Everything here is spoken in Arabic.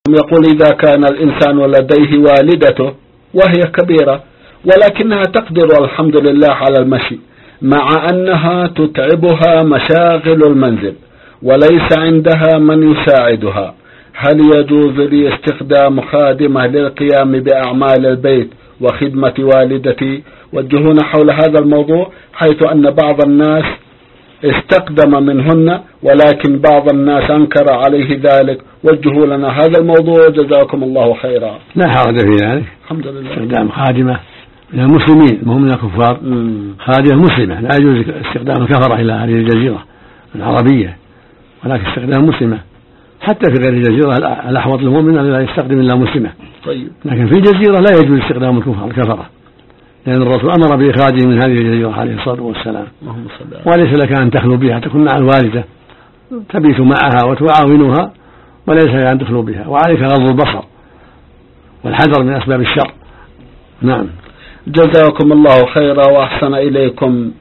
يقول إذا كان الإنسان لديه والدته وهي كبيرة ولكنها تقدر الحمد لله على المشي، مع أنها تتعبها مشاغل المنزل وليس عندها من يساعدها، هل يجوز لي استخدام خادمة للقيام بأعمال البيت وخدمة والدتي؟ وجهونا حول هذا الموضوع، حيث أن بعض الناس استقدم منهن ولكن بعض الناس أنكر عليه ذلك. وجهوا لنا هذا الموضوع جزاكم الله خيرا. لا حرج في ذلك، الحمد لله. استخدام خادمة من المسلمين مهم من الكفار، خادمة مسلمة، لا يجوز استخدام الكفرة إلى هذه الجزيرة العربية، ولكن استخدام مسلمة. حتى في غير الجزيرة الأحوط للمؤمن أن لا يستخدم إلا مسلمة. طيب. لكن في الجزيرة لا يجوز استخدام الكفرة، لأن الرسول أمر بإخراجه من هذه الجزيرة عليه الصلاة والسلام، وليس لك أن تخلو بها، تكون مع الوالدة تبيت معها وتعاونها، وليس لك أن تخلو بها، وعليك غض البصر والحذر من أسباب الشر. نعم. جزاكم الله خيرا وأحسن إليكم.